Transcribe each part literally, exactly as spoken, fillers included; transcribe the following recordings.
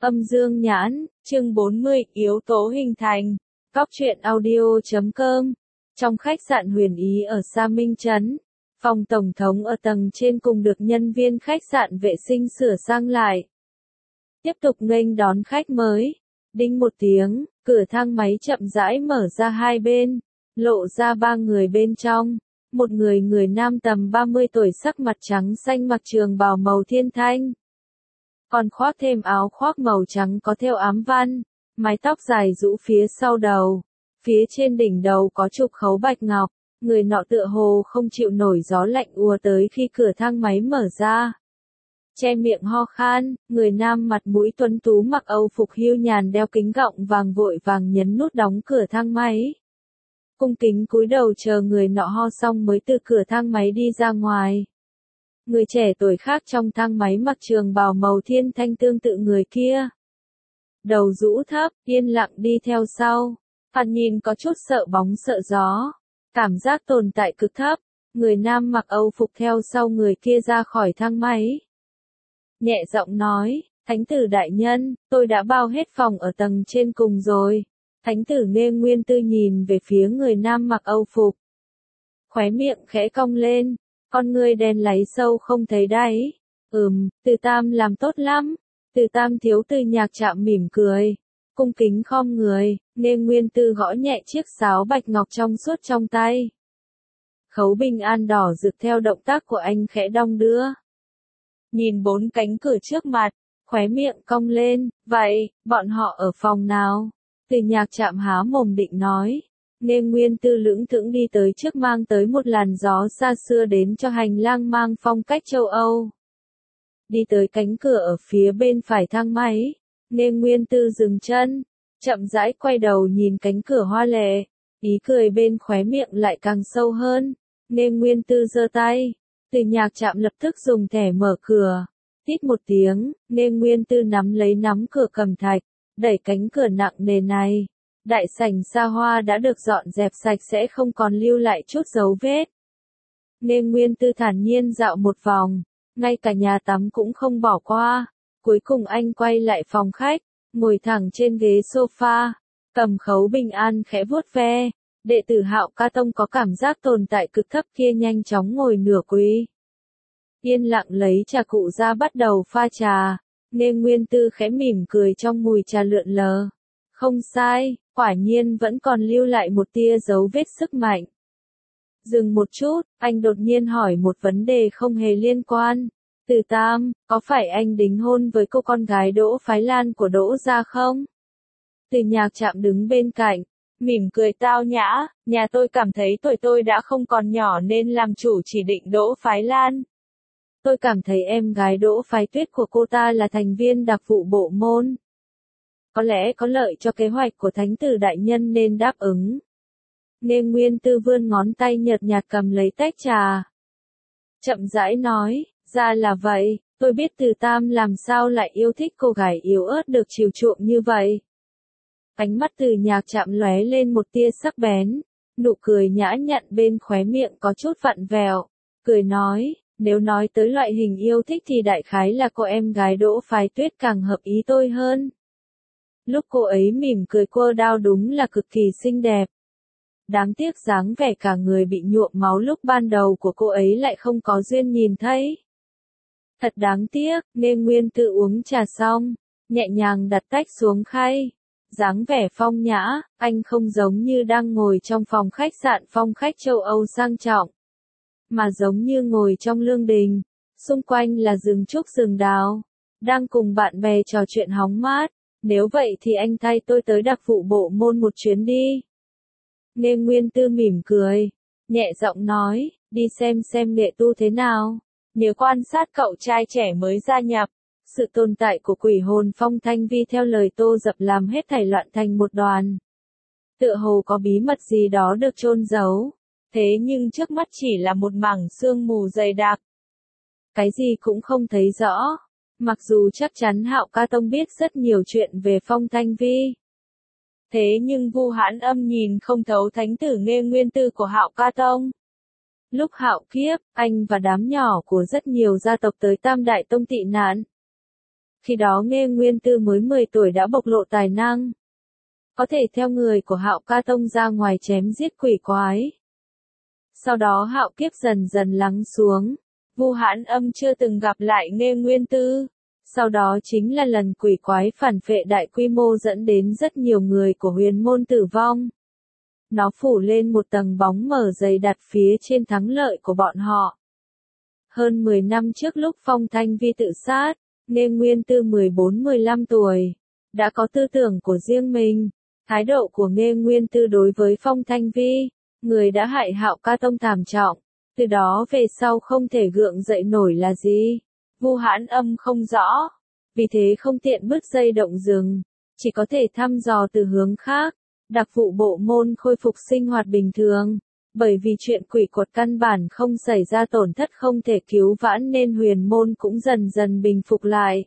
Âm dương nhãn, chương bốn mươi, yếu tố hình thành. Góc truyện audio chấm com. Trong khách sạn Huyền Ý ở Sa Minh Trấn, phòng tổng thống ở tầng trên cùng được nhân viên khách sạn vệ sinh sửa sang lại. Tiếp tục nghênh đón khách mới. Đinh một tiếng, cửa thang máy chậm rãi mở ra hai bên, lộ ra ba người bên trong. Một người người nam tầm ba mươi tuổi sắc mặt trắng xanh mặc trường bào màu thiên thanh. Còn khoác thêm áo khoác màu trắng có theo ám văn, mái tóc dài rũ phía sau đầu, phía trên đỉnh đầu có chụp khấu bạch ngọc, người nọ tựa hồ không chịu nổi gió lạnh ùa tới khi cửa thang máy mở ra. Che miệng ho khan, người nam mặt mũi tuấn tú mặc Âu phục hưu nhàn đeo kính gọng vàng vội vàng nhấn nút đóng cửa thang máy. Cung kính cúi đầu chờ người nọ ho xong mới từ cửa thang máy đi ra ngoài. Người trẻ tuổi khác trong thang máy mặc trường bào màu thiên thanh tương tự người kia. Đầu rũ thấp, yên lặng đi theo sau. Hắn nhìn có chút sợ bóng sợ gió. Cảm giác tồn tại cực thấp. Người nam mặc Âu phục theo sau người kia ra khỏi thang máy. Nhẹ giọng nói, Thánh tử đại nhân, tôi đã bao hết phòng ở tầng trên cùng rồi. Thánh tử Nghê Nguyên Tư nhìn về phía người nam mặc Âu phục. Khóe miệng khẽ cong lên. Con ngươi đen láy sâu không thấy đáy. Ừm, Từ Tam làm tốt lắm. Từ Tam thiếu Từ Nhạc Trạm mỉm cười. Cung kính khom người, nên Nguyên Tư gõ nhẹ chiếc sáo bạch ngọc trong suốt trong tay. Khấu bình an đỏ rực theo động tác của anh khẽ đong đưa. Nhìn bốn cánh cửa trước mặt, khóe miệng cong lên, vậy, bọn họ ở phòng nào? Từ Nhạc Trạm há mồm định nói. Nên Nguyên Tư lững thững đi tới trước mang tới một làn gió xa xưa đến cho hành lang mang phong cách châu Âu. Đi tới cánh cửa ở phía bên phải thang máy, nên Nguyên Tư dừng chân, chậm rãi quay đầu nhìn cánh cửa hoa lệ, ý cười bên khóe miệng lại càng sâu hơn, nên Nguyên Tư giơ tay, Từ Nhạc Trạm lập tức dùng thẻ mở cửa, tít một tiếng, nên Nguyên Tư nắm lấy nắm cửa cẩm thạch, đẩy cánh cửa nặng nề này. Đại sảnh xa hoa đã được dọn dẹp sạch sẽ không còn lưu lại chút dấu vết. Nên Nguyên Tư thản nhiên dạo một vòng, ngay cả nhà tắm cũng không bỏ qua. Cuối cùng anh quay lại phòng khách, ngồi thẳng trên ghế sofa, cầm khấu bình an khẽ vuốt ve. Đệ tử Hạo Ca Tông có cảm giác tồn tại cực thấp kia nhanh chóng ngồi nửa quỳ. Yên lặng lấy trà cụ ra bắt đầu pha trà, nên Nguyên Tư khẽ mỉm cười trong mùi trà lượn lờ. Không sai, quả nhiên vẫn còn lưu lại một tia dấu vết sức mạnh. Dừng một chút, anh đột nhiên hỏi một vấn đề không hề liên quan. Từ Tam, có phải anh đính hôn với cô con gái Đỗ Phái Lan của Đỗ gia không? Từ Nhạc Trạm đứng bên cạnh, mỉm cười tao nhã, nhà tôi cảm thấy tuổi tôi đã không còn nhỏ nên làm chủ chỉ định Đỗ Phái Lan. Tôi cảm thấy em gái Đỗ Phái Tuyết của cô ta là thành viên đặc vụ bộ môn. Có lẽ có lợi cho kế hoạch của Thánh tử đại nhân nên đáp ứng. Nên Nguyên Tư vươn ngón tay nhợt nhạt cầm lấy tách trà. Chậm rãi nói, ra là vậy, tôi biết Từ Tam làm sao lại yêu thích cô gái yếu ớt được chiều chuộng như vậy. Ánh mắt Từ Nhạc Trạm lóe lên một tia sắc bén, nụ cười nhã nhặn bên khóe miệng có chút vặn vẹo, cười nói, nếu nói tới loại hình yêu thích thì đại khái là cô em gái Đỗ Phái Tuyết càng hợp ý tôi hơn. Lúc cô ấy mỉm cười quơ đao đúng là cực kỳ xinh đẹp. Đáng tiếc dáng vẻ cả người bị nhuộm máu lúc ban đầu của cô ấy lại không có duyên nhìn thấy. Thật đáng tiếc, nên Nguyên Tư uống trà xong, nhẹ nhàng đặt tách xuống khay. Dáng vẻ phong nhã, anh không giống như đang ngồi trong phòng khách sạn phong khách châu Âu sang trọng, mà giống như ngồi trong lương đình, xung quanh là rừng trúc rừng đào, đang cùng bạn bè trò chuyện hóng mát. Nếu vậy thì anh thay tôi tới đặc vụ bộ môn một chuyến đi. Nên Nguyên Tư mỉm cười, nhẹ giọng nói, đi xem xem nghệ tu thế nào. Nhớ quan sát cậu trai trẻ mới gia nhập. Sự tồn tại của quỷ hồn Phong Thanh Vi theo lời Tô Dập làm hết thảy loạn thành một đoàn. Tựa hồ có bí mật gì đó được chôn giấu. Thế nhưng trước mắt chỉ là một mảng sương mù dày đặc. Cái gì cũng không thấy rõ. Mặc dù chắc chắn Hạo Ca Tông biết rất nhiều chuyện về Phong Thanh Vi. Thế nhưng Vu Hãn Âm nhìn không thấu thánh tử Nghê Nguyên Tư của Hạo Ca Tông. Lúc Hạo Kiếp, anh và đám nhỏ của rất nhiều gia tộc tới Tam Đại Tông tị nạn. Khi đó Nghê Nguyên Tư mới mười tuổi đã bộc lộ tài năng. Có thể theo người của Hạo Ca Tông ra ngoài chém giết quỷ quái. Sau đó hạo kiếp dần dần lắng xuống. Vu Hãn Âm chưa từng gặp lại Nghê Nguyên Tư. Sau đó chính là lần quỷ quái phản phệ đại quy mô dẫn đến rất nhiều người của huyền môn tử vong. Nó phủ lên một tầng bóng mờ dày đặc phía trên thắng lợi của bọn họ. Hơn mười năm trước lúc Phong Thanh Vi tự sát, Nghê Nguyên Tư mười bốn mười lăm tuổi, đã có tư tưởng của riêng mình. Thái độ của Nghê Nguyên Tư đối với Phong Thanh Vi, người đã hại Hạo Ca Tông thảm trọng, từ đó về sau không thể gượng dậy nổi là gì? Vu Hãn Âm không rõ, vì thế không tiện bứt dây động rừng, chỉ có thể thăm dò từ hướng khác, đặc vụ bộ môn khôi phục sinh hoạt bình thường, bởi vì chuyện quỷ quật căn bản không xảy ra tổn thất không thể cứu vãn nên huyền môn cũng dần dần bình phục lại.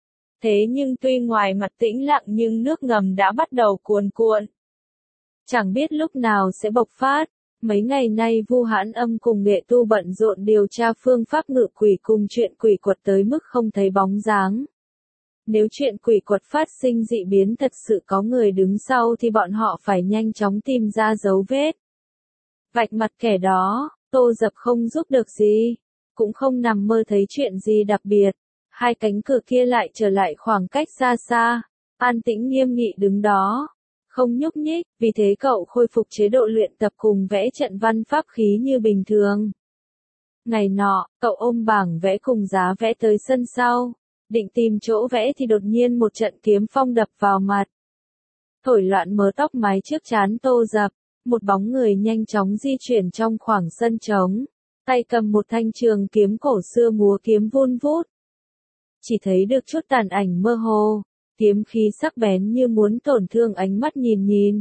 Thế nhưng tuy ngoài mặt tĩnh lặng nhưng nước ngầm đã bắt đầu cuồn cuộn. Chẳng biết lúc nào sẽ bộc phát. Mấy ngày nay Vu Hãn Âm cùng nghệ tu bận rộn điều tra phương pháp ngự quỷ cùng chuyện quỷ quật tới mức không thấy bóng dáng. Nếu chuyện quỷ quật phát sinh dị biến thật sự có người đứng sau thì bọn họ phải nhanh chóng tìm ra dấu vết. Vạch mặt kẻ đó, Tô Dập không giúp được gì, cũng không nằm mơ thấy chuyện gì đặc biệt. Hai cánh cửa kia lại trở lại khoảng cách xa xa, an tĩnh nghiêm nghị đứng đó, không nhúc nhích, vì thế cậu khôi phục chế độ luyện tập cùng vẽ trận văn pháp khí như bình thường. Ngày nọ, cậu ôm bảng vẽ cùng giá vẽ tới sân sau, định tìm chỗ vẽ thì đột nhiên một trận kiếm phong đập vào mặt. Thổi loạn mớ tóc mái trước trán Tô Dập, một bóng người nhanh chóng di chuyển trong khoảng sân trống, tay cầm một thanh trường kiếm cổ xưa múa kiếm vun vút. Chỉ thấy được chút tàn ảnh mơ hồ, kiếm khí sắc bén như muốn tổn thương ánh mắt nhìn nhìn.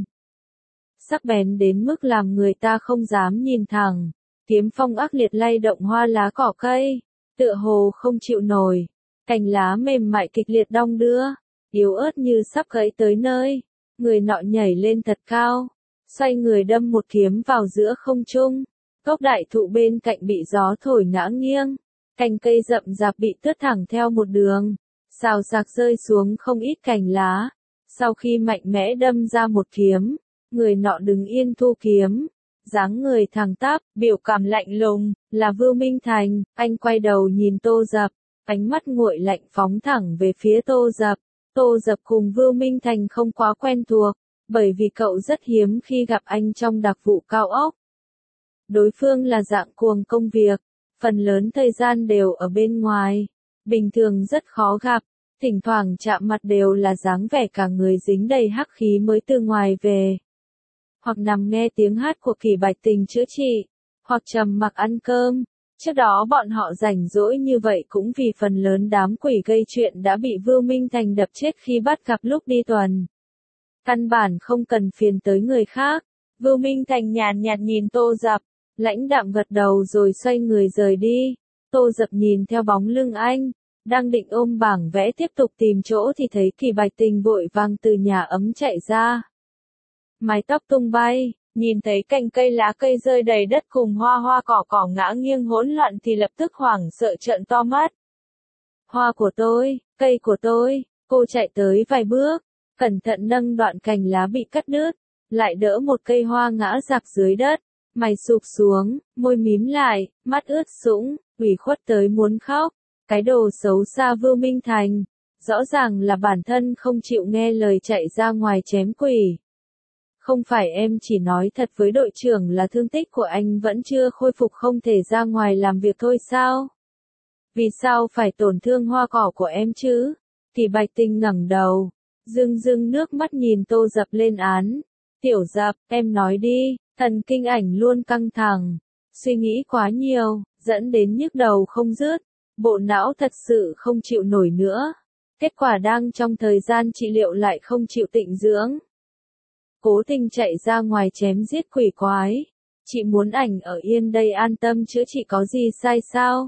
Sắc bén đến mức làm người ta không dám nhìn thẳng, kiếm phong ác liệt lay động hoa lá cỏ cây, tựa hồ không chịu nổi, cành lá mềm mại kịch liệt đong đưa, yếu ớt như sắp gãy tới nơi, người nọ nhảy lên thật cao, xoay người đâm một kiếm vào giữa không trung, gốc đại thụ bên cạnh bị gió thổi ngã nghiêng. Cành cây rậm rạp bị tước thẳng theo một đường, xào xạc rơi xuống không ít cành lá. Sau khi mạnh mẽ đâm ra một kiếm, người nọ đứng yên thu kiếm, dáng người thẳng tắp, biểu cảm lạnh lùng, là Vưu Minh Thành. Anh quay đầu nhìn Tô Dập, ánh mắt nguội lạnh phóng thẳng về phía Tô Dập. Tô Dập cùng Vưu Minh Thành không quá quen thuộc, bởi vì cậu rất hiếm khi gặp anh trong đặc vụ cao ốc. Đối phương là dạng cuồng công việc. Phần lớn thời gian đều ở bên ngoài, bình thường rất khó gặp, thỉnh thoảng chạm mặt đều là dáng vẻ cả người dính đầy hắc khí mới từ ngoài về. Hoặc nằm nghe tiếng hát của Kỳ Bạch Tình chữa trị, hoặc trầm mặc ăn cơm. Trước đó bọn họ rảnh rỗi như vậy cũng vì phần lớn đám quỷ gây chuyện đã bị Vưu Minh Thành đập chết khi bắt gặp lúc đi tuần. Căn bản không cần phiền tới người khác. Vưu Minh Thành nhàn nhạt nhìn Tô Dập, lãnh đạm gật đầu rồi xoay người rời đi. Tô Dập nhìn theo bóng lưng anh, đang định ôm bảng vẽ tiếp tục tìm chỗ thì thấy Kỳ Bạch Tình vội vàng từ nhà ấm chạy ra. Mái tóc tung bay, nhìn thấy cành cây lá cây rơi đầy đất cùng hoa hoa cỏ cỏ ngã nghiêng hỗn loạn thì lập tức hoảng sợ trợn to mắt. Hoa của tôi, cây của tôi, cô chạy tới vài bước, cẩn thận nâng đoạn cành lá bị cắt đứt, lại đỡ một cây hoa ngã rạc dưới đất. Mày sụp xuống, môi mím lại, mắt ướt sũng, ủy khuất tới muốn khóc. Cái đồ xấu xa Vưu Minh Thành, rõ ràng là bản thân không chịu nghe lời chạy ra ngoài chém quỷ. Không phải em chỉ nói thật với đội trưởng là thương tích của anh vẫn chưa khôi phục không thể ra ngoài làm việc thôi sao? Vì sao phải tổn thương hoa cỏ của em chứ? Kỳ Bạch Tình ngẩng đầu, rưng rưng nước mắt nhìn Tô Dập lên án. Tiểu Dập, em nói đi. Thần kinh ảnh luôn căng thẳng, suy nghĩ quá nhiều, dẫn đến nhức đầu không dứt, bộ não thật sự không chịu nổi nữa. Kết quả đang trong thời gian trị liệu lại không chịu tịnh dưỡng. Cố tình chạy ra ngoài chém giết quỷ quái. Chị muốn ảnh ở yên đây an tâm chữa trị có gì sai sao?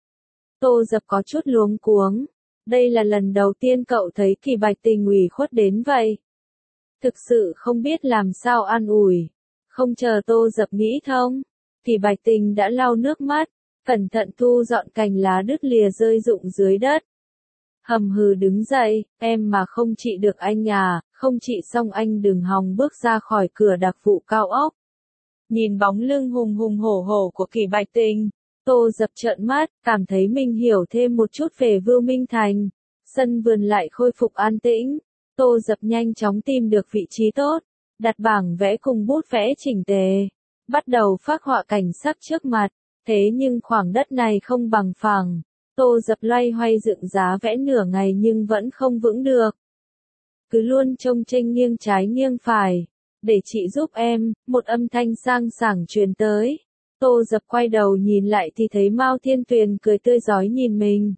Tô Dập có chút luống cuống. Đây là lần đầu tiên cậu thấy Kỳ Bạch Tình ủy khuất đến vậy. Thực sự không biết làm sao an ủi. Không chờ Tô Dập nghĩ thông, Kỳ Bạch Tình đã lau nước mắt, cẩn thận thu dọn cành lá đứt lìa rơi rụng dưới đất. hầm hừ đứng dậy, em mà không trị được anh à, không trị xong anh đừng hòng bước ra khỏi cửa đặc vụ cao ốc. Nhìn bóng lưng hùng hùng hổ hổ của Kỷ Bạch Tình, Tô Dập trợn mắt, cảm thấy mình hiểu thêm một chút về Vưu Minh Thành. Sân vườn lại khôi phục an tĩnh, Tô Dập nhanh chóng tìm được vị trí tốt, đặt bảng vẽ cùng bút vẽ chỉnh tề, bắt đầu phác họa cảnh sắc trước mặt, thế nhưng khoảng đất này không bằng phẳng. Tô Dập loay hoay dựng giá vẽ nửa ngày nhưng vẫn không vững được. Cứ luôn trông chênh nghiêng trái nghiêng phải. Để chị giúp em, một âm thanh sang sảng truyền tới. Tô Dập quay đầu nhìn lại thì thấy Mao Thiên Tuyền cười tươi rói nhìn mình.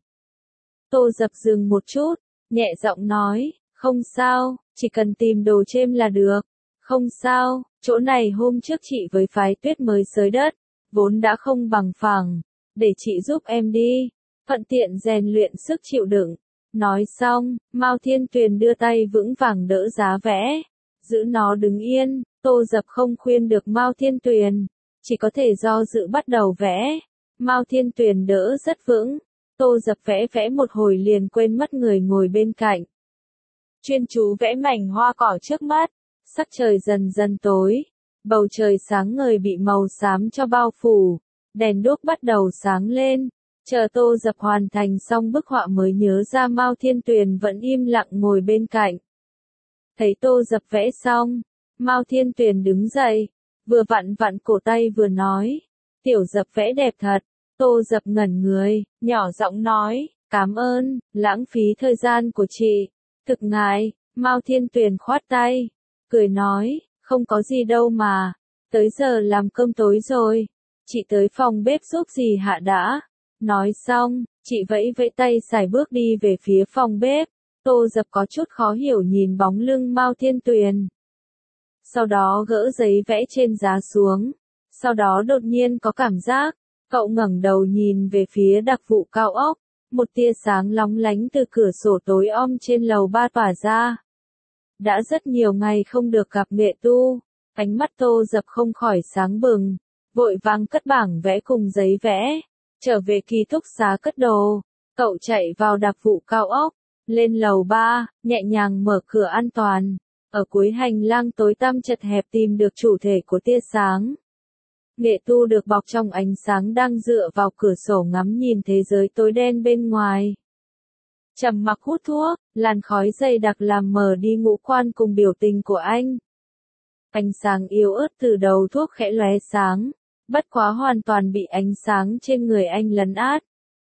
Tô Dập dừng một chút, nhẹ giọng nói, không sao, chỉ cần tìm đồ chêm là được. Không sao, chỗ này hôm trước chị với phái tuyết mới xới đất, vốn đã không bằng phẳng, để chị giúp em đi. Thuận tiện rèn luyện sức chịu đựng. Nói xong, Mao Thiên Tuyền đưa tay vững vàng đỡ giá vẽ, giữ nó đứng yên. Tô Dập không khuyên được Mao Thiên Tuyền, chỉ có thể do dự bắt đầu vẽ. Mao Thiên Tuyền đỡ rất vững, Tô Dập vẽ vẽ một hồi liền quên mất người ngồi bên cạnh. Chuyên chú vẽ mảnh hoa cỏ trước mắt, sắc trời dần dần tối, bầu trời sáng ngời bị màu xám cho bao phủ, đèn đuốc bắt đầu sáng lên. Chờ Tô Dập hoàn thành xong bức họa mới nhớ ra Mao Thiên Tuyền vẫn im lặng ngồi bên cạnh. Thấy Tô Dập vẽ xong, Mao Thiên Tuyền đứng dậy, vừa vặn vặn cổ tay vừa nói, tiểu Dập vẽ đẹp thật. Tô Dập ngẩn người, nhỏ giọng nói, cảm ơn, lãng phí thời gian của chị. Thực ngại, Mao Thiên Tuyền khoát tay, cười nói, không có gì đâu mà, tới giờ làm cơm tối rồi, chị tới phòng bếp giúp gì hạ đã. Nói xong, chị vẫy vẫy tay xài bước đi về phía phòng bếp. Tô Dập có chút khó hiểu nhìn bóng lưng Mao Thiên Tuyền. Sau đó gỡ giấy vẽ trên giá xuống. Sau đó đột nhiên có cảm giác, cậu ngẩng đầu nhìn về phía đặc vụ cao ốc. Một tia sáng lóng lánh từ cửa sổ tối om trên lầu ba tỏa ra. Đã rất nhiều ngày không được gặp Nghệ Tu, ánh mắt Tô Dập không khỏi sáng bừng, vội vàng cất bảng vẽ cùng giấy vẽ. Trở về ký túc xá cất đồ, cậu chạy vào đặc vụ cao ốc, lên lầu ba, nhẹ nhàng mở cửa an toàn. Ở cuối hành lang tối tăm chật hẹp tìm được chủ thể của tia sáng. Nghệ Tu được bọc trong ánh sáng đang dựa vào cửa sổ ngắm nhìn thế giới tối đen bên ngoài. Trầm mặc hút thuốc, làn khói dày đặc làm mờ đi ngũ quan cùng biểu tình của anh. Ánh sáng yếu ớt từ đầu thuốc khẽ lóe sáng. Bất quá hoàn toàn bị ánh sáng trên người anh lấn át.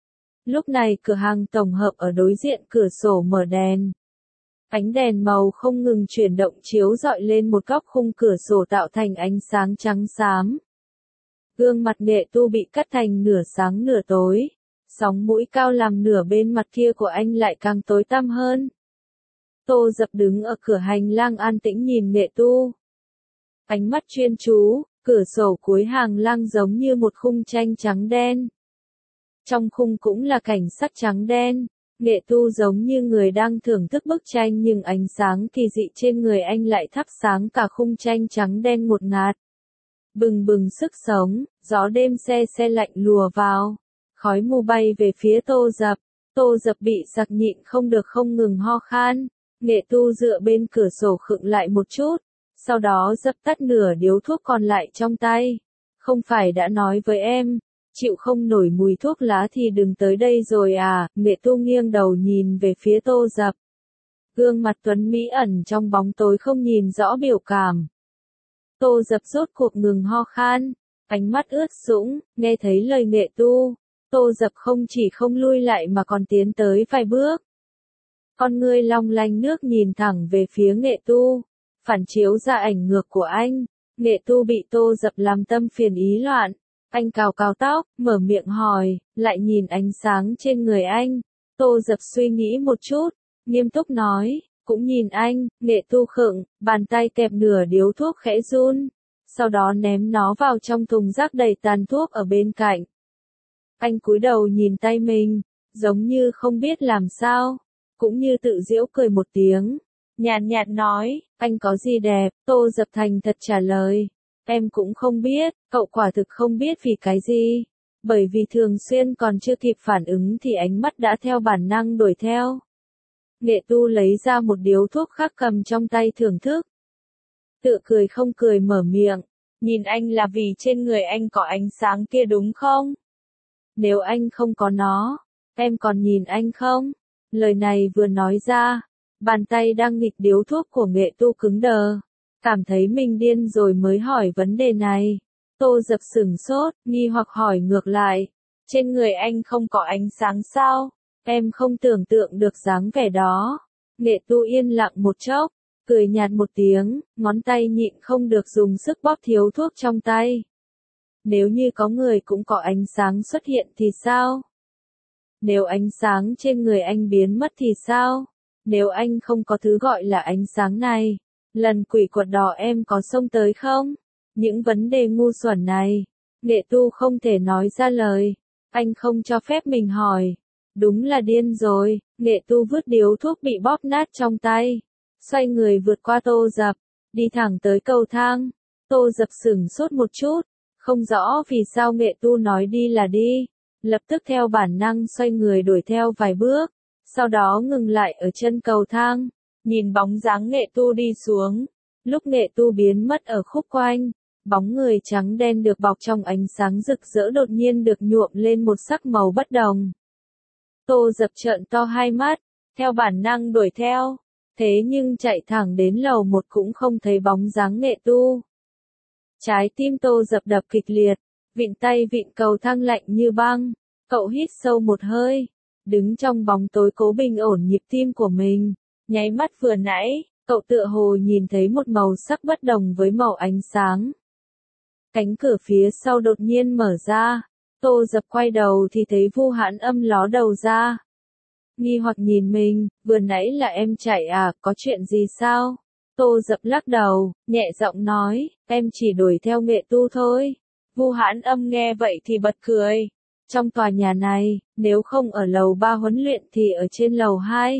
Lúc này cửa hàng tổng hợp ở đối diện cửa sổ mở đèn. Ánh đèn màu không ngừng chuyển động chiếu rọi lên một góc khung cửa sổ tạo thành ánh sáng trắng xám. Gương mặt Nghệ Tu bị cắt thành nửa sáng nửa tối. Sóng mũi cao làm nửa bên mặt kia của anh lại càng tối tăm hơn. Tô Dập đứng ở cửa hành lang an tĩnh nhìn Nghệ Tu. Ánh mắt chuyên chú. Cửa sổ cuối hàng lang giống như một khung tranh trắng đen. Trong khung cũng là cảnh sắc trắng đen. Nghệ Tu giống như người đang thưởng thức bức tranh nhưng ánh sáng kỳ dị trên người anh lại thắp sáng cả khung tranh trắng đen ngột ngạt. Bừng bừng sức sống, gió đêm se se lạnh lùa vào. Khói mù bay về phía Tô Dập. Tô Dập bị sặc nhịn không được không ngừng ho khan. Nghệ Tu dựa bên cửa sổ khựng lại một chút. Sau đó dập tắt nửa điếu thuốc còn lại trong tay. Không phải đã nói với em, chịu không nổi mùi thuốc lá thì đừng tới đây rồi à. Nghệ Tu nghiêng đầu nhìn về phía Tô Dập. Gương mặt tuấn mỹ ẩn trong bóng tối không nhìn rõ biểu cảm. Tô Dập rốt cuộc ngừng ho khan, ánh mắt ướt sũng, nghe thấy lời Nghệ Tu. Tô Dập không chỉ không lui lại mà còn tiến tới vài bước. Con ngươi long lanh nước nhìn thẳng về phía Nghệ Tu. Phản chiếu ra ảnh ngược của anh. Nghệ Tu bị Tô Dập làm tâm phiền ý loạn. Anh cào cào tóc, mở miệng hỏi, lại nhìn ánh sáng trên người anh. Tô Dập suy nghĩ một chút, nghiêm túc nói, cũng nhìn anh. Nghệ Tu khựng, bàn tay kẹp nửa điếu thuốc khẽ run. Sau đó ném nó vào trong thùng rác đầy tàn thuốc ở bên cạnh. Anh cúi đầu nhìn tay mình, giống như không biết làm sao, cũng như tự giễu cười một tiếng. Nhàn nhạt nói, anh có gì đẹp. Tô Dập thành thật trả lời, em cũng không biết. Cậu quả thực không biết vì cái gì. Bởi vì thường xuyên còn chưa kịp phản ứng thì ánh mắt đã theo bản năng đuổi theo. Nghệ Tu lấy ra một điếu thuốc khác cầm trong tay thưởng thức. Tự cười không cười mở miệng, nhìn anh là vì trên người anh có ánh sáng kia đúng không? Nếu anh không có nó, em còn nhìn anh không? Lời này vừa nói ra, bàn tay đang nghịch điếu thuốc của Nghệ Tu cứng đờ, cảm thấy mình điên rồi mới hỏi vấn đề này. Tô Dập sửng sốt, nghi hoặc hỏi ngược lại, trên người anh không có ánh sáng sao? Em không tưởng tượng được dáng vẻ đó. Nghệ Tu yên lặng một chốc, cười nhạt một tiếng, ngón tay nhịn không được dùng sức bóp thiếu thuốc trong tay. Nếu như có người cũng có ánh sáng xuất hiện thì sao? Nếu ánh sáng trên người anh biến mất thì sao? Nếu anh không có thứ gọi là ánh sáng này, lần quỷ quật đỏ em có xông tới không? Những vấn đề ngu xuẩn này, Nghệ Tu không thể nói ra lời. Anh không cho phép mình hỏi. Đúng là điên rồi, Nghệ Tu vứt điếu thuốc bị bóp nát trong tay. Xoay người vượt qua Tô Dập, đi thẳng tới cầu thang. Tô Dập sửng sốt một chút, không rõ vì sao Nghệ Tu nói đi là đi. Lập tức theo bản năng xoay người đuổi theo vài bước, sau đó ngừng lại ở chân cầu thang, nhìn bóng dáng Nghệ Tu đi xuống. Lúc Nghệ Tu biến mất ở khúc quanh, bóng người trắng đen được bọc trong ánh sáng rực rỡ đột nhiên được nhuộm lên một sắc màu bất đồng. Tô Dập trợn to hai mắt, theo bản năng đuổi theo, thế nhưng chạy thẳng đến lầu một cũng không thấy bóng dáng Nghệ Tu. Trái tim Tô Dập đập kịch liệt, vịn tay vịn cầu thang lạnh như băng, cậu hít sâu một hơi, đứng trong bóng tối cố bình ổn nhịp tim của mình. Nháy mắt vừa nãy, cậu tựa hồ nhìn thấy một màu sắc bất đồng với màu ánh sáng. Cánh cửa phía sau đột nhiên mở ra, Tô Dập quay đầu thì thấy Vu Hãn Âm ló đầu ra. Nghi hoặc nhìn mình, vừa nãy là em chạy à, có chuyện gì sao? Tô Dập lắc đầu, nhẹ giọng nói, em chỉ đuổi theo Nghệ Tu thôi. Vu Hãn Âm nghe vậy thì bật cười. Trong tòa nhà này, nếu không ở lầu ba huấn luyện thì ở trên lầu hai.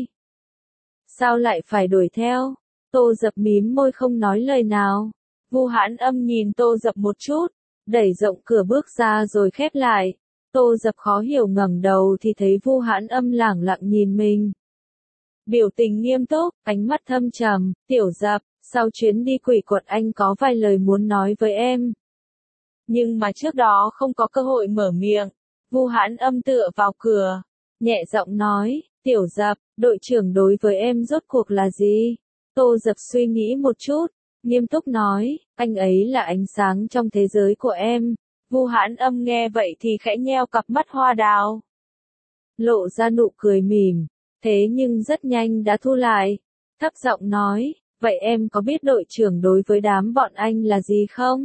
Sao lại phải đuổi theo? Tô Dập mím môi không nói lời nào. Vu Hãn Âm nhìn Tô Dập một chút, đẩy rộng cửa bước ra rồi khép lại. Tô Dập khó hiểu ngẩng đầu thì thấy Vu Hãn Âm lẳng lặng nhìn mình. Biểu tình nghiêm túc, ánh mắt thâm trầm, "Tiểu Dập, sau chuyến đi quỷ quật anh có vài lời muốn nói với em." Nhưng mà trước đó không có cơ hội mở miệng. Vu Hãn Âm tựa vào cửa, nhẹ giọng nói, "Tiểu Dập, đội trưởng đối với em rốt cuộc là gì?" Tô Dập suy nghĩ một chút, nghiêm túc nói, "Anh ấy là ánh sáng trong thế giới của em." Vu Hãn Âm nghe vậy thì khẽ nheo cặp mắt hoa đào, lộ ra nụ cười mỉm, thế nhưng rất nhanh đã thu lại, thấp giọng nói, "Vậy em có biết đội trưởng đối với đám bọn anh là gì không?"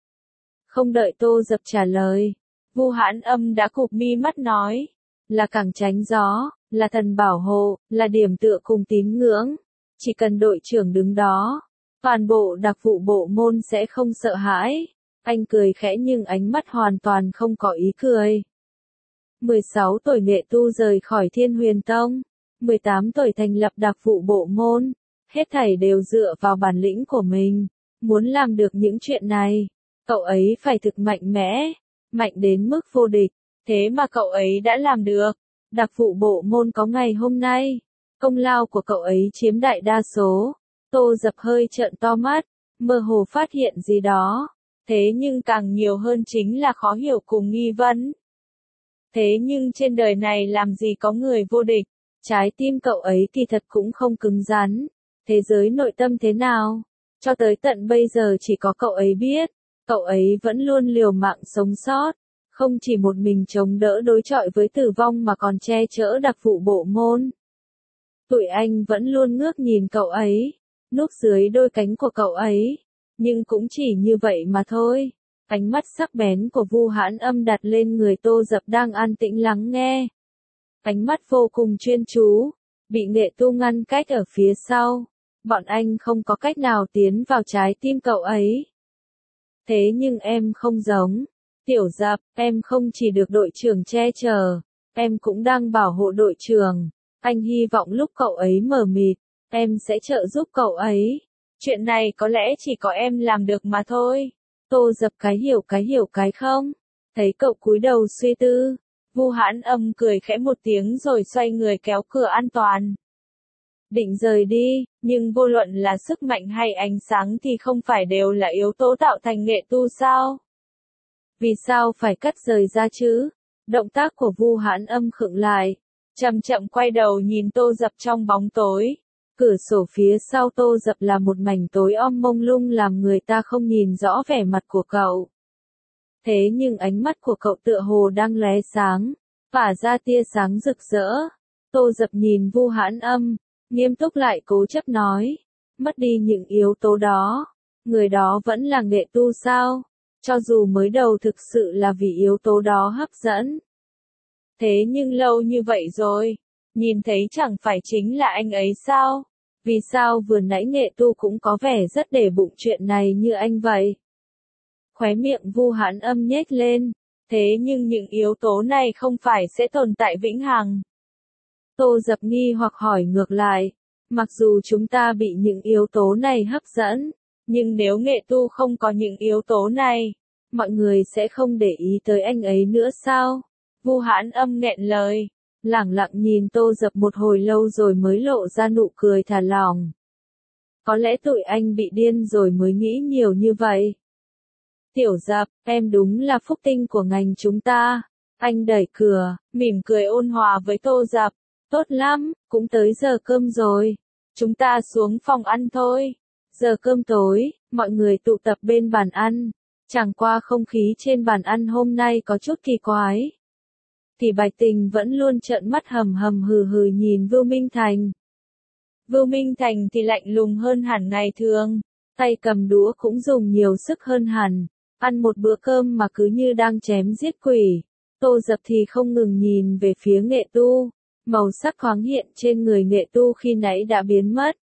Không đợi Tô Dập trả lời, Vu Hãn Âm đã cụp mi mắt nói, "Là cẳng tránh gió, là thần bảo hộ, là điểm tựa cùng tín ngưỡng. Chỉ cần đội trưởng đứng đó, toàn bộ đặc vụ bộ môn sẽ không sợ hãi." Anh cười khẽ nhưng ánh mắt hoàn toàn không có ý cười. mười sáu tuổi Nghệ Tu rời khỏi Thiên Huyền Tông, mười tám tuổi thành lập đặc vụ bộ môn, hết thảy đều dựa vào bản lĩnh của mình. Muốn làm được những chuyện này, cậu ấy phải thực mạnh mẽ, mạnh đến mức vô địch, thế mà cậu ấy đã làm được. Đặc vụ bộ môn có ngày hôm nay, công lao của cậu ấy chiếm đại đa số. Tô Dập hơi trợn to mắt, mơ hồ phát hiện gì đó. Thế nhưng càng nhiều hơn chính là khó hiểu cùng nghi vấn. Thế nhưng trên đời này làm gì có người vô địch, trái tim cậu ấy kỳ thật cũng không cứng rắn. Thế giới nội tâm thế nào? Cho tới tận bây giờ chỉ có cậu ấy biết, cậu ấy vẫn luôn liều mạng sống sót, không chỉ một mình chống đỡ đối chọi với tử vong mà còn che chở đặc vụ bộ môn. Tụi anh vẫn luôn ngước nhìn cậu ấy, núp dưới đôi cánh của cậu ấy. Nhưng cũng chỉ như vậy mà thôi. Ánh mắt sắc bén của Vu Hãn Âm đặt lên người Tô Dập đang an tĩnh lắng nghe. Ánh mắt vô cùng chuyên chú, bị Nghệ Tu ngăn cách ở phía sau. Bọn anh không có cách nào tiến vào trái tim cậu ấy. Thế nhưng em không giống. Tiểu Dập, em không chỉ được đội trưởng che chở, em cũng đang bảo hộ đội trưởng. Anh hy vọng lúc cậu ấy mờ mịt, em sẽ trợ giúp cậu ấy. Chuyện này có lẽ chỉ có em làm được mà thôi. Tô Dập cái hiểu cái hiểu cái không. Thấy cậu cúi đầu suy tư, Vu Hãn Âm cười khẽ một tiếng rồi xoay người kéo cửa an toàn. định rời đi, nhưng vô luận là sức mạnh hay ánh sáng thì không phải đều là yếu tố tạo thành nghệ tu sao? Vì sao phải cắt rời ra chứ? Động tác của Vu Hãn Âm khựng lại, chậm chậm quay đầu nhìn Tô Dập trong bóng tối. Cửa sổ phía sau Tô Dập là một mảnh tối om mông lung làm người ta không nhìn rõ vẻ mặt của cậu. Thế nhưng ánh mắt của cậu tựa hồ đang lóe sáng, phả ra tia sáng rực rỡ. Tô Dập nhìn Vu Hãn Âm, nghiêm túc lại cố chấp nói, mất đi những yếu tố đó, người đó vẫn là nghệ tu sao? Cho dù mới đầu thực sự là vì yếu tố đó hấp dẫn. Thế nhưng lâu như vậy rồi, nhìn thấy chẳng phải chính là anh ấy sao? Vì sao vừa nãy nghệ tu cũng có vẻ rất để bụng chuyện này như anh vậy? Khóe miệng Vu Hãn Âm nhếch lên, thế nhưng những yếu tố này không phải sẽ tồn tại vĩnh hằng. Tô Dập nghi hoặc hỏi ngược lại, mặc dù chúng ta bị những yếu tố này hấp dẫn, nhưng nếu nghệ tu không có những yếu tố này, mọi người sẽ không để ý tới anh ấy nữa sao? Vu Hãn Âm nghẹn lời, lẳng lặng nhìn Tô Dập một hồi lâu rồi mới lộ ra nụ cười thả lỏng. Có lẽ tụi anh bị điên rồi mới nghĩ nhiều như vậy. Tiểu Dập, em đúng là phúc tinh của ngành chúng ta. Anh đẩy cửa, mỉm cười ôn hòa với Tô Dập. Tốt lắm, cũng tới giờ cơm rồi. Chúng ta xuống phòng ăn thôi. Giờ cơm tối, mọi người tụ tập bên bàn ăn. Chẳng qua không khí trên bàn ăn hôm nay có chút kỳ quái. Thì Bạch Tình vẫn luôn trợn mắt hầm hầm hừ hừ nhìn Vưu Minh Thành. Vưu Minh Thành thì lạnh lùng hơn hẳn ngày thường. Tay cầm đũa cũng dùng nhiều sức hơn hẳn. Ăn một bữa cơm mà cứ như đang chém giết quỷ. Tô Dập thì không ngừng nhìn về phía nghệ tu. Màu sắc thoáng hiện trên người nghệ tu khi nãy đã biến mất.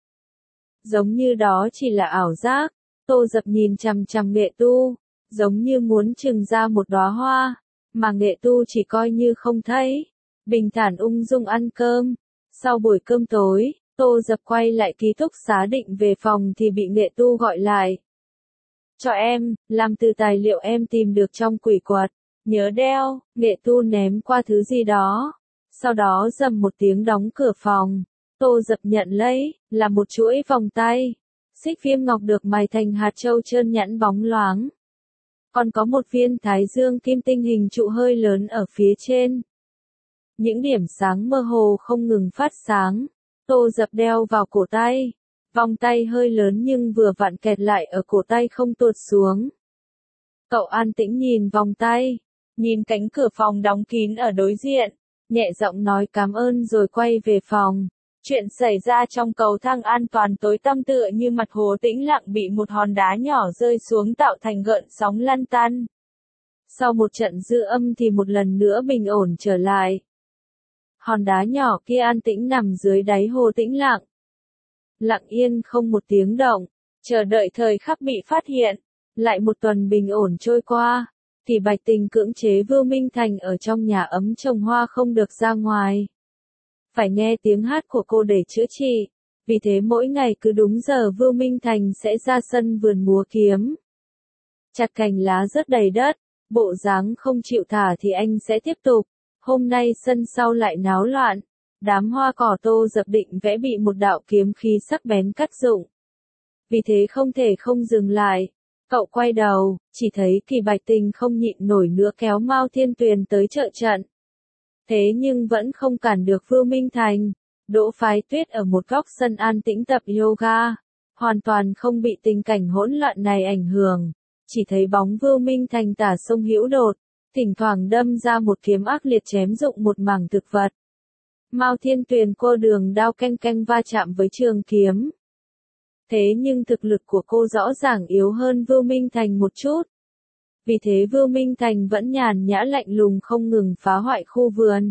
Giống như đó chỉ là ảo giác. Tô Dập nhìn chằm chằm nghệ tu, giống như muốn trừng ra một đóa hoa, mà nghệ tu chỉ coi như không thấy. Bình thản ung dung ăn cơm. Sau buổi cơm tối, Tô Dập quay lại ký túc xá định về phòng thì bị nghệ tu gọi lại. Cho em, làm từ tài liệu em tìm được trong quỷ quật. Nhớ đeo, nghệ tu ném qua thứ gì đó. Sau đó rầm một tiếng đóng cửa phòng. Tô Dập nhận lấy, là một chuỗi vòng tay. Xích viêm ngọc được mài thành hạt châu trơn nhẵn bóng loáng. Còn có một viên thái dương kim tinh hình trụ hơi lớn ở phía trên. Những điểm sáng mơ hồ không ngừng phát sáng. Tô Dập đeo vào cổ tay. Vòng tay hơi lớn nhưng vừa vặn kẹt lại ở cổ tay không tuột xuống. Cậu an tĩnh nhìn vòng tay. Nhìn cánh cửa phòng đóng kín ở đối diện. Nhẹ giọng nói cảm ơn rồi quay về phòng. Chuyện xảy ra trong cầu thang an toàn tối tăm tựa như mặt hồ tĩnh lặng bị một hòn đá nhỏ rơi xuống tạo thành gợn sóng lăn tăn. Sau một trận dư âm thì một lần nữa bình ổn trở lại. Hòn đá nhỏ kia an tĩnh nằm dưới đáy hồ tĩnh lặng. Lặng yên không một tiếng động, chờ đợi thời khắc bị phát hiện. Lại một tuần bình ổn trôi qua, thì Bạch Tình cưỡng chế Vưu Minh Thành ở trong nhà ấm trồng hoa không được ra ngoài. Phải nghe tiếng hát của cô để chữa trị, vì thế mỗi ngày cứ đúng giờ Vưu Minh Thành sẽ ra sân vườn múa kiếm. Chặt cành lá rớt đầy đất, bộ dáng không chịu thả thì anh sẽ tiếp tục. Hôm nay sân sau lại náo loạn, đám hoa cỏ Tô Dập định vẽ bị một đạo kiếm khí sắc bén cắt rụng. Vì thế không thể không dừng lại. Cậu quay đầu, chỉ thấy Kỳ Bạch Tình không nhịn nổi nữa kéo Mao Thiên Tuyền tới trợ trận. Thế nhưng vẫn không cản được Vưu Minh Thành. Đỗ Phái Tuyết ở một góc sân an tĩnh tập yoga, hoàn toàn không bị tình cảnh hỗn loạn này ảnh hưởng. Chỉ thấy bóng Vưu Minh Thành tả sông hữu đột, thỉnh thoảng đâm ra một kiếm ác liệt chém rụng một mảng thực vật. Mao Thiên Tuyền cô đường đao canh canh va chạm với trường kiếm. Thế nhưng thực lực của cô rõ ràng yếu hơn Vưu Minh Thành một chút. Vì thế Vưu Minh Thành vẫn nhàn nhã lạnh lùng không ngừng phá hoại khu vườn.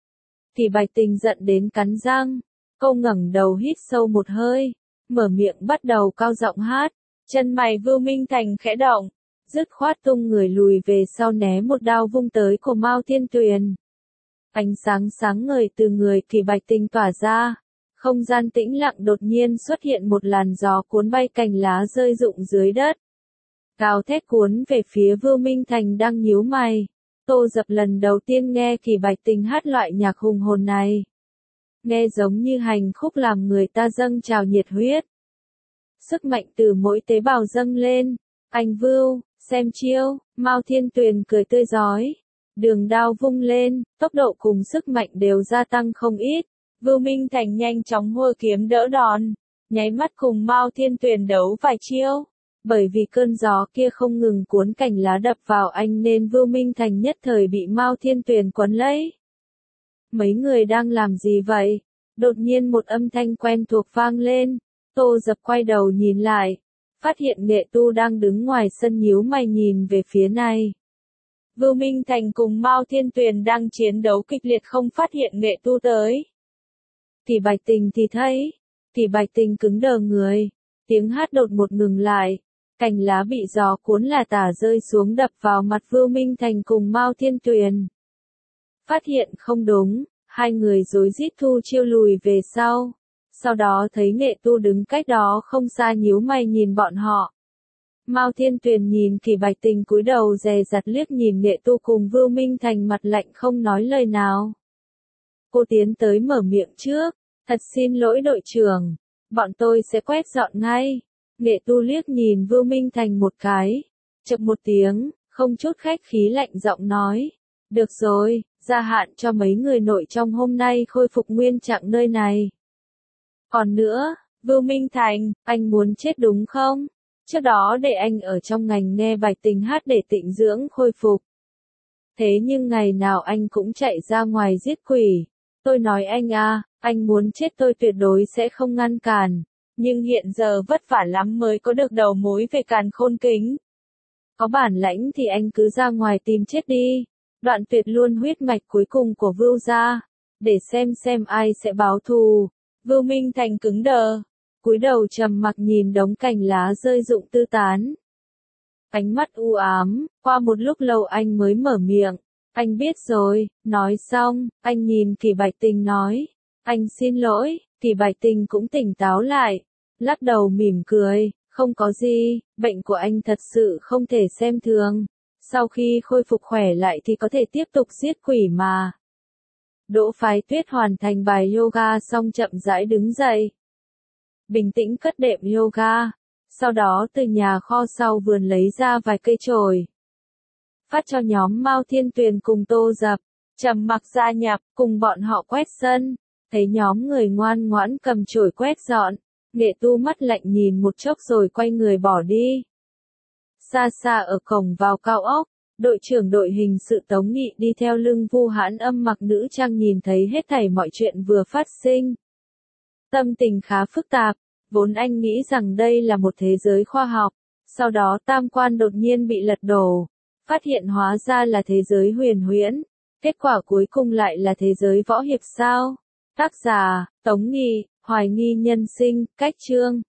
Thì Bạch Tình giận đến cắn răng, cô ngẩng đầu hít sâu một hơi, mở miệng bắt đầu cao giọng hát. Chân mày Vưu Minh Thành khẽ động, dứt khoát tung người lùi về sau né một đao vung tới của Mao Thiên Tuyền. Ánh sáng sáng ngời từ người Kỳ Bạch Tình tỏa ra. Không gian tĩnh lặng đột nhiên xuất hiện một làn gió cuốn bay cành lá rơi rụng dưới đất. Gào thét cuốn về phía Vưu Minh Thành đang nhíu mày. Tô Dập lần đầu tiên nghe Kỳ Bạch Tình hát loại nhạc hùng hồn này. nghe giống như hành khúc làm người ta dâng trào nhiệt huyết. Sức mạnh từ mỗi tế bào dâng lên, anh Vưu, xem chiêu, Mao Thiên Tuyền cười tươi rói. Đường đao vung lên, tốc độ cùng sức mạnh đều gia tăng không ít. Vưu Minh Thành nhanh chóng hô kiếm đỡ đòn, nháy mắt cùng Mao Thiên Tuyền đấu vài chiêu. Bởi vì cơn gió kia không ngừng cuốn cành lá đập vào anh nên Vưu Minh Thành nhất thời bị Mao Thiên Tuyền quấn lấy. Mấy người đang làm gì vậy? Đột nhiên một âm thanh quen thuộc vang lên. Tô Dập quay đầu nhìn lại, phát hiện Nghệ Tu đang đứng ngoài sân nhíu mày nhìn về phía này. Vưu Minh Thành cùng Mao Thiên Tuyền đang chiến đấu kịch liệt không phát hiện Nghệ Tu tới. Tỷ Bạch Tình thì thấy, Tỷ Bạch Tình cứng đờ người, tiếng hát đột một ngừng lại, cành lá bị gió cuốn là tả rơi xuống đập vào mặt Vưu Minh Thành cùng Mao Thiên Tuyền. Phát hiện không đúng, hai người rối rít thu chiêu lùi về sau. Sau đó thấy Nghệ Tu đứng cách đó không xa nhíu mày nhìn bọn họ. Mao Thiên Tuyền nhìn Kỳ Bạch Tình cúi đầu dè dặt liếc nhìn Nghệ Tu cùng Vưu Minh Thành mặt lạnh không nói lời nào. Cô tiến tới mở miệng trước, thật xin lỗi đội trưởng, bọn tôi sẽ quét dọn ngay. Nghệ Tu liếc nhìn Vưu Minh Thành một cái, chậc một tiếng, không chút khách khí lạnh giọng nói. Được rồi, gia hạn cho mấy người nội trong hôm nay khôi phục nguyên trạng nơi này. Còn nữa, Vưu Minh Thành, anh muốn chết đúng không? Trước đó để anh ở trong ngành nghe Bạch Tình hát để tịnh dưỡng khôi phục. Thế nhưng ngày nào anh cũng chạy ra ngoài giết quỷ. Tôi nói anh à, anh muốn chết tôi tuyệt đối sẽ không ngăn cản. Nhưng hiện giờ vất vả lắm mới có được đầu mối về Càn Khôn Kính. Có bản lãnh thì anh cứ ra ngoài tìm chết đi. Đoạn tuyệt luôn huyết mạch cuối cùng của Vưu gia. Để xem xem ai sẽ báo thù. Vưu Minh Thành cứng đờ, cúi đầu trầm mặc nhìn đống cành lá rơi rụng tứ tán. Ánh mắt u ám, qua một lúc lâu anh mới mở miệng. Anh biết rồi, nói xong, anh nhìn Kỳ Bạch Tình nói. Anh xin lỗi, Kỳ Bạch Tình cũng tỉnh táo lại, lắc đầu mỉm cười, không có gì, bệnh của anh thật sự không thể xem thường. Sau khi khôi phục khỏe lại thì có thể tiếp tục giết quỷ mà. Đỗ Phái Tuyết hoàn thành bài yoga xong chậm rãi đứng dậy. Bình tĩnh cất đệm yoga, sau đó từ nhà kho sau vườn lấy ra vài cây chổi. Phát cho nhóm Mao Thiên Tuyền cùng Tô Dập, trầm mặc gia nhập, cùng bọn họ quét sân. Thấy nhóm người ngoan ngoãn cầm chổi quét dọn, Nghệ Tu mắt lạnh nhìn một chốc rồi quay người bỏ đi. Xa xa ở cổng vào cao ốc, đội trưởng đội hình sự Tống Nghị đi theo lưng Vu Hãn Âm mặc nữ trang nhìn thấy hết thảy mọi chuyện vừa phát sinh. Tâm tình khá phức tạp, vốn anh nghĩ rằng đây là một thế giới khoa học, sau đó tam quan đột nhiên bị lật đổ, phát hiện hóa ra là thế giới huyền huyễn, kết quả cuối cùng lại là thế giới võ hiệp sao. Tác giả, Tống Nghị, Hoài nghi nhân sinh, cách chương.